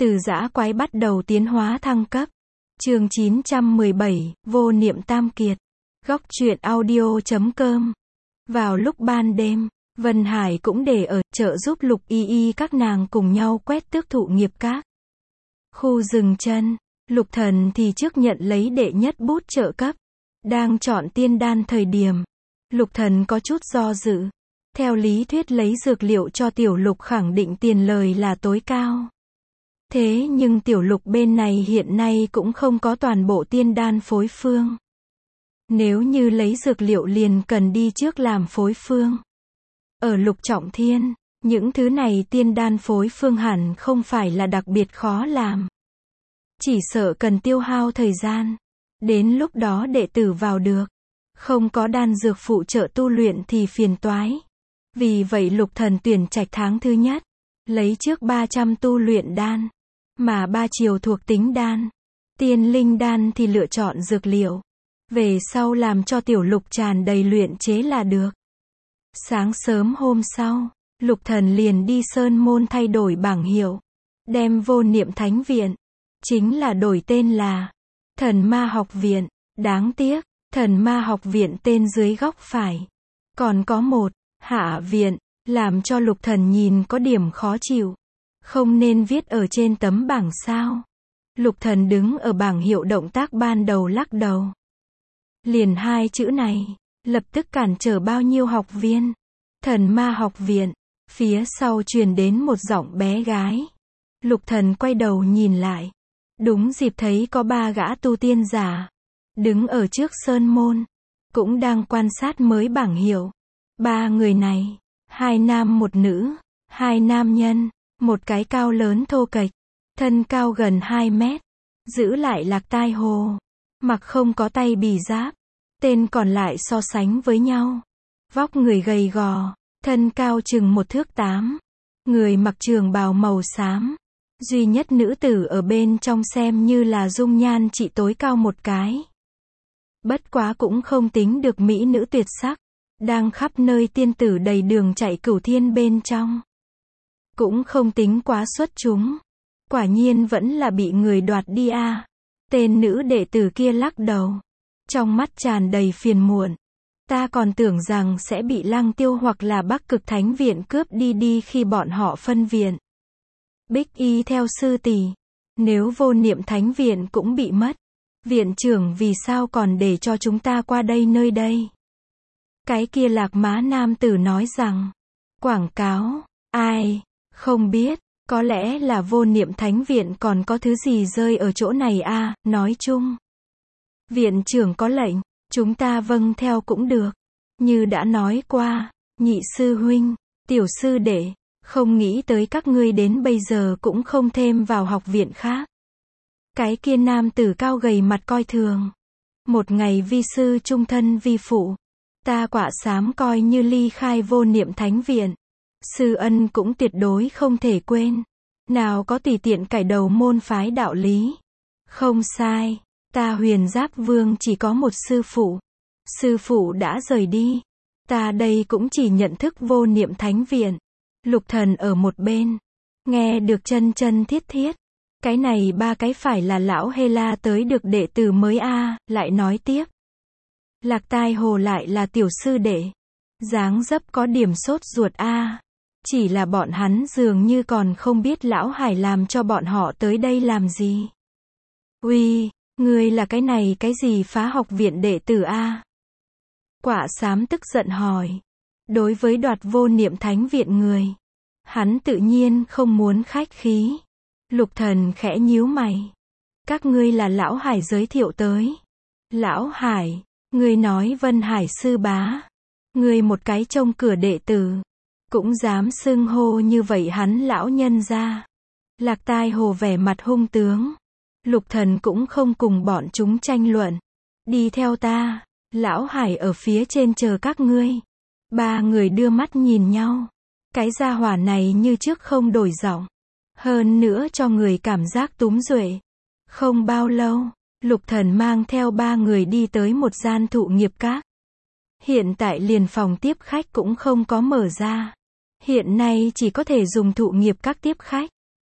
Từ dã quái bắt đầu tiến hóa thăng cấp. Chương 917, Vô Niệm Tam Kiệt. Góc truyện audio.com. Vào lúc ban đêm, Vân Hải cũng để ở chợ giúp Lục Y Y các nàng cùng nhau quét tước thụ nghiệp các. Khu rừng chân, Lục Thần thì trước nhận lấy đệ nhất bút trợ cấp. Đang chọn tiên đan thời điểm, Lục Thần có chút do dự. Theo lý thuyết lấy dược liệu cho Tiểu Lục khẳng định tiền lời là tối cao. Thế nhưng Tiểu Lục bên này hiện nay cũng không có toàn bộ tiên đan phối phương. Nếu như lấy dược liệu liền cần đi trước làm phối phương. Ở Lục Trọng Thiên, những thứ này tiên đan phối phương hẳn không phải là đặc biệt khó làm. Chỉ sợ cần tiêu hao thời gian. Đến lúc đó đệ tử vào được. Không có đan dược phụ trợ tu luyện thì phiền toái. Vì vậy Lục Thần tuyển trạch tháng thứ nhất. Lấy trước 300 tu luyện đan. Mà 3 chiều thuộc tính đan. Tiên linh đan thì lựa chọn dược liệu. Về sau làm cho Tiểu Lục tràn đầy luyện chế là được. Sáng sớm hôm sau, Lục Thần liền đi Sơn Môn thay đổi bảng hiệu. Đem Vô Niệm Thánh Viện. Chính là đổi tên là Thần Ma Học Viện. Đáng tiếc, Thần Ma Học Viện tên dưới góc phải. Còn có một Hạ Viện, làm cho Lục Thần nhìn có điểm khó chịu. Không nên viết ở trên tấm bảng sao. Lục Thần đứng ở bảng hiệu động tác ban đầu lắc đầu. Liền 2 chữ này, lập tức cản trở bao nhiêu học viên. Thần Ma Học Viện, phía sau truyền đến một giọng bé gái. Lục Thần quay đầu nhìn lại. Đúng dịp thấy có 3 gã tu tiên giả. Đứng ở trước Sơn Môn. Cũng đang quan sát mới bảng hiệu. 3 người này, 2 nam 1 nữ, 2 nam nhân, một cái cao lớn thô kệch, thân cao gần 2 mét, giữ lại lạc tai hồ, mặc không có tay bì giáp, tên còn lại so sánh với nhau, vóc người gầy gò, thân cao chừng 1 thước 8, người mặc trường bào màu xám, duy nhất nữ tử ở bên trong xem như là dung nhan chỉ tối cao một cái. Bất quá cũng không tính được mỹ nữ tuyệt sắc. Đang khắp nơi tiên tử đầy đường chạy cửu thiên bên trong. Cũng không tính quá xuất chúng. Quả nhiên vẫn là bị người đoạt đi a. Tên nữ đệ tử kia lắc đầu. Trong mắt tràn đầy phiền muộn. Ta còn tưởng rằng sẽ bị Lăng Tiêu hoặc là Bắc Cực Thánh Viện cướp đi khi bọn họ phân viện. Bích Y theo sư tỷ. Nếu Vô Niệm Thánh Viện cũng bị mất. Viện trưởng vì sao còn để cho chúng ta qua đây nơi đây? Cái kia Lạc Má nam tử nói rằng, quảng cáo, ai, không biết, có lẽ là Vô Niệm Thánh Viện còn có thứ gì rơi ở chỗ này a. Nói chung. Viện trưởng có lệnh, chúng ta vâng theo cũng được. Như đã nói qua, nhị sư huynh, tiểu sư đệ, không nghĩ tới các ngươi đến bây giờ cũng không thêm vào học viện khác. Cái kia nam tử cao gầy mặt coi thường. Một ngày vi sư trung thân vi phụ. Ta Quạ Xám coi như ly khai Vô Niệm Thánh Viện. Sư ân cũng tuyệt đối không thể quên. Nào có tùy tiện cải đầu môn phái đạo lý. Không sai, ta Huyền Giáp Vương chỉ có một sư phụ. Sư phụ đã rời đi. Ta đây cũng chỉ nhận thức Vô Niệm Thánh Viện. Lục Thần ở một bên. Nghe được chân chân thiết thiết. Cái này 3 cái phải là lão Hela tới được đệ tử mới a. Lại nói tiếp. Lạc tai hồ lại là tiểu sư đệ. Dáng dấp có điểm sốt ruột a. Chỉ là bọn hắn dường như còn không biết lão Hải làm cho bọn họ tới đây làm gì. Uy, ngươi là cái này cái gì phá học viện đệ tử a? Quạ Xám tức giận hỏi. Đối với đoạt Vô Niệm Thánh Viện người, hắn tự nhiên không muốn khách khí. Lục Thần khẽ nhíu mày. Các ngươi là lão Hải giới thiệu tới. Lão Hải, ngươi nói Vân Hải sư bá. Ngươi một cái trông cửa đệ tử. Cũng dám xưng hô như vậy hắn lão nhân ra. Lạc tai hồ vẻ mặt hung tướng. Lục Thần cũng không cùng bọn chúng tranh luận. Đi theo ta. Lão Hải ở phía trên chờ các ngươi. 3 người đưa mắt nhìn nhau. Cái gia hỏa này như trước không đổi giọng. Hơn nữa cho người cảm giác túm duệ. Không bao lâu, Lục Thần mang theo 3 người đi tới một gian thụ nghiệp các. Hiện tại liền phòng tiếp khách cũng không có mở ra. Hiện nay chỉ có thể dùng thụ nghiệp các tiếp khách.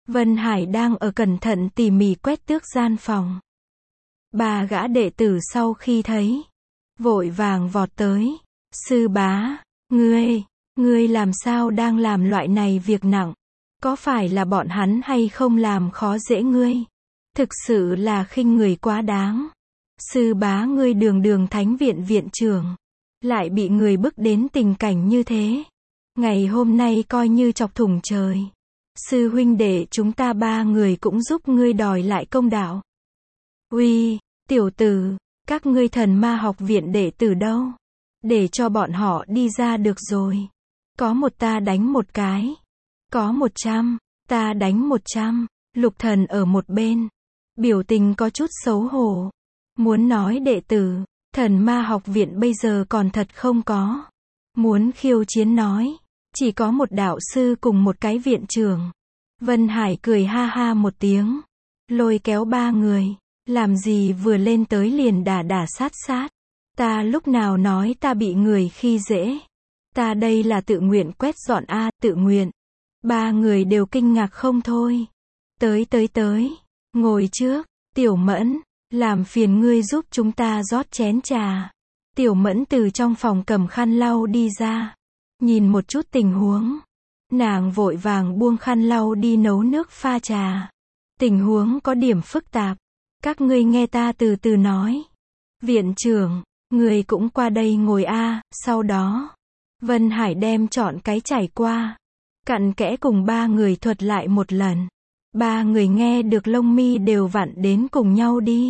Vân Hải đang ở cẩn thận tỉ mỉ quét tước gian phòng. Ba gã đệ tử sau khi thấy, vội vàng vọt tới. Sư bá, ngươi làm sao đang làm loại này việc nặng? Có phải là bọn hắn hay không làm khó dễ ngươi? Thực sự là khinh người quá đáng. Sư bá ngươi đường đường thánh viện viện trưởng, lại bị người bức đến tình cảnh như thế. Ngày hôm nay coi như chọc thủng trời. Sư huynh đệ chúng ta ba người cũng giúp ngươi đòi lại công đạo. Uy, tiểu tử, các ngươi Thần Ma học viện đệ tử đâu? Để cho bọn họ đi ra được rồi. Có một ta đánh một cái. Có 100, ta đánh 100. Lục Thần ở một bên, biểu tình có chút xấu hổ. Muốn nói đệ tử, Thần Ma học viện bây giờ còn thật không có. Muốn khiêu chiến nói, chỉ có một đạo sư cùng một cái viện trưởng. Vân Hải cười ha ha một tiếng, lôi kéo ba người. Làm gì vừa lên tới liền đả sát. Ta lúc nào nói ta bị người khi dễ? Ta đây là tự nguyện quét dọn a, tự nguyện. Ba người đều kinh ngạc không thôi. Tới, ngồi trước. Tiểu Mẫn, làm phiền ngươi giúp chúng ta rót chén trà. Tiểu Mẫn từ trong phòng cầm khăn lau đi ra, nhìn một chút tình huống. Nàng vội vàng buông khăn lau đi nấu nước pha trà. Tình huống có điểm phức tạp. Các ngươi nghe ta từ từ nói. Viện trưởng, người cũng qua đây ngồi a. Sau đó, Vân Hải đem chọn cái trải qua, cặn kẽ cùng ba người thuật lại một lần. Ba người nghe được lông mi đều vặn đến cùng nhau đi.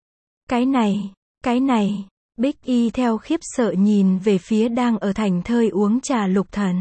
Cái này, Bích Y theo khiếp sợ nhìn về phía đang ở thành thơi uống trà Lục Thần.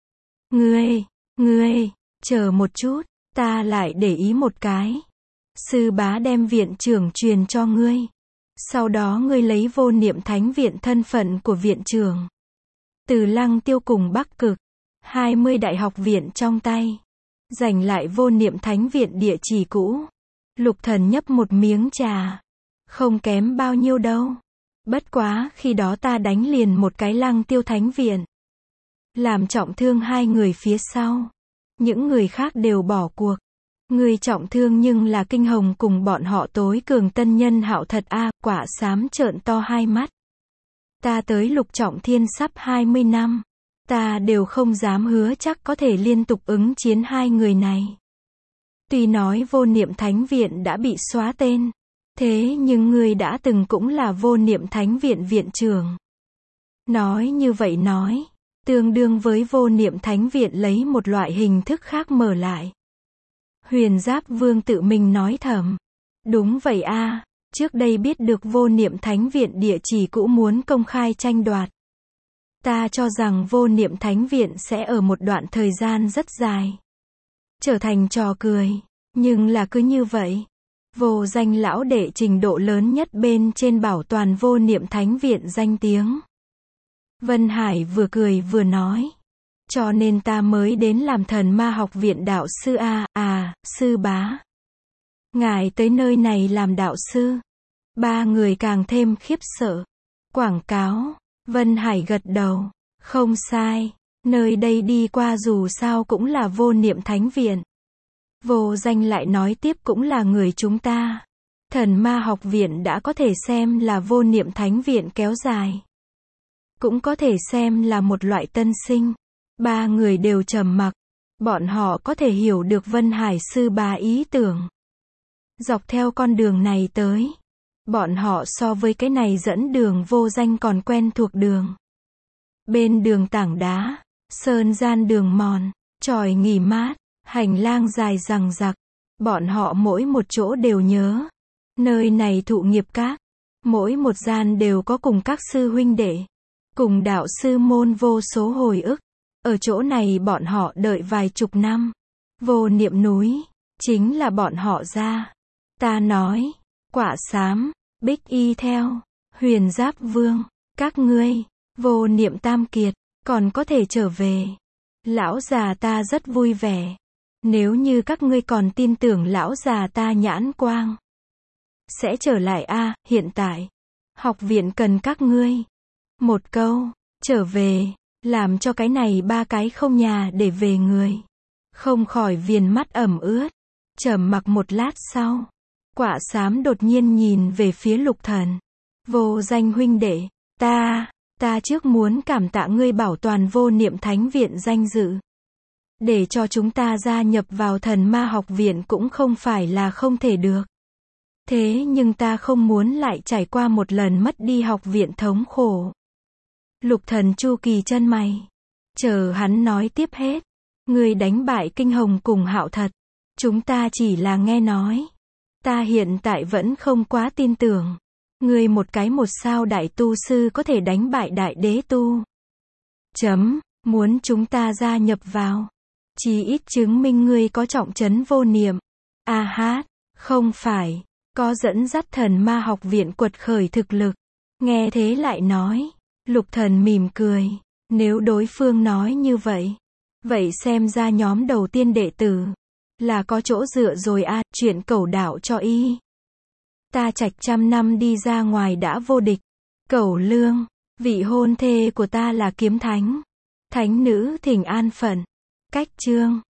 Ngươi, chờ một chút, ta lại để ý một cái. Sư bá đem viện trưởng truyền cho ngươi. Sau đó ngươi lấy Vô Niệm Thánh viện thân phận của viện trưởng. Từ Lăng Tiêu cùng Bắc Cực, 20 đại học viện trong tay. Giành lại Vô Niệm Thánh viện địa chỉ cũ. Lục Thần nhấp một miếng trà. Không kém bao nhiêu đâu. Bất quá, khi đó ta đánh liền một cái Lăng Tiêu Thánh viện. Làm trọng thương hai người phía sau. Những người khác đều bỏ cuộc. Người trọng thương nhưng là Kinh Hồng cùng bọn họ tối cường tân nhân Hạo thật a. Quả xám trợn to hai mắt. Ta tới Lục Trọng Thiên sắp 20 năm. Ta đều không dám hứa chắc có thể liên tục ứng chiến hai người này. Tuy nói Vô Niệm Thánh viện đã bị xóa tên, thế nhưng người đã từng cũng là Vô Niệm Thánh viện viện trưởng. Nói như vậy nói, tương đương với Vô Niệm Thánh viện lấy một loại hình thức khác mở lại. Huyền Giáp Vương tự mình nói thầm. Đúng vậy a, trước đây biết được Vô Niệm Thánh viện địa chỉ cũ muốn công khai tranh đoạt. Ta cho rằng Vô Niệm Thánh viện sẽ ở một đoạn thời gian rất dài trở thành trò cười, nhưng là cứ như vậy. Vô Danh lão đệ trình độ lớn nhất bên trên bảo toàn Vô Niệm Thánh viện danh tiếng. Vân Hải vừa cười vừa nói. Cho nên ta mới đến làm Thần Ma học viện đạo sư a. Sư bá. Ngài tới nơi này làm đạo sư. Ba người càng thêm khiếp sợ. Quảng cáo. Vân Hải gật đầu. Không sai. Nơi đây đi qua dù sao cũng là Vô Niệm Thánh viện. Vô Danh lại nói tiếp cũng là người chúng ta. Thần Ma học viện đã có thể xem là Vô Niệm Thánh viện kéo dài. Cũng có thể xem là một loại tân sinh. Ba người đều trầm mặc. Bọn họ có thể hiểu được Vân Hải sư bá ý tưởng. Dọc theo con đường này tới. Bọn họ so với cái này dẫn đường Vô Danh còn quen thuộc đường. Bên đường tảng đá, sơn gian đường mòn, chòi nghỉ mát, hành lang dài dằng dặc. Bọn họ mỗi một chỗ đều nhớ. Nơi này thụ nghiệp các. Mỗi một gian đều có cùng các sư huynh đệ. Cùng đạo sư môn vô số hồi ức. Ở chỗ này bọn họ đợi vài chục năm. Vô Niệm núi, chính là bọn họ ra. Ta nói, Quả Xám, Bích Y theo, Huyền Giáp Vương, các ngươi, Vô Niệm Tam Kiệt, còn có thể trở về. Lão già ta rất vui vẻ. Nếu như các ngươi còn tin tưởng lão già ta nhãn quang, sẽ trở lại a. Hiện tại, học viện cần các ngươi. Một câu, trở về, làm cho cái này ba cái không nhà để về người. Không khỏi viền mắt ẩm ướt. Trầm mặc một lát sau, Quạ Xám đột nhiên nhìn về phía Lục Thần. Vô Danh huynh đệ, ta trước muốn cảm tạ ngươi bảo toàn Vô Niệm Thánh Viện danh dự. Để cho chúng ta gia nhập vào Thần Ma Học Viện cũng không phải là không thể được. Thế nhưng ta không muốn lại trải qua một lần mất đi học viện thống khổ. Lục Thần chu kỳ chân mày. Chờ hắn nói tiếp hết. Ngươi đánh bại Kinh Hồng cùng Hạo thật. Chúng ta chỉ là nghe nói. Ta hiện tại vẫn không quá tin tưởng. Ngươi một cái một sao đại tu sư có thể đánh bại đại đế tu. Muốn chúng ta gia nhập vào. Chí ít chứng minh ngươi có trọng trấn vô niệm. Không phải. Có dẫn dắt Thần Ma Học Viện quật khởi thực lực. Nghe thế lại nói. Lục Thần mỉm cười. Nếu đối phương nói như vậy. Vậy xem ra nhóm đầu tiên đệ tử. Là có chỗ dựa rồi chuyện Cẩu đạo cho y. Ta Trạch 100 năm đi ra ngoài đã vô địch. Cẩu Lương. Vị hôn thê của ta là kiếm thánh. Thánh nữ thỉnh an phận. Cách chương.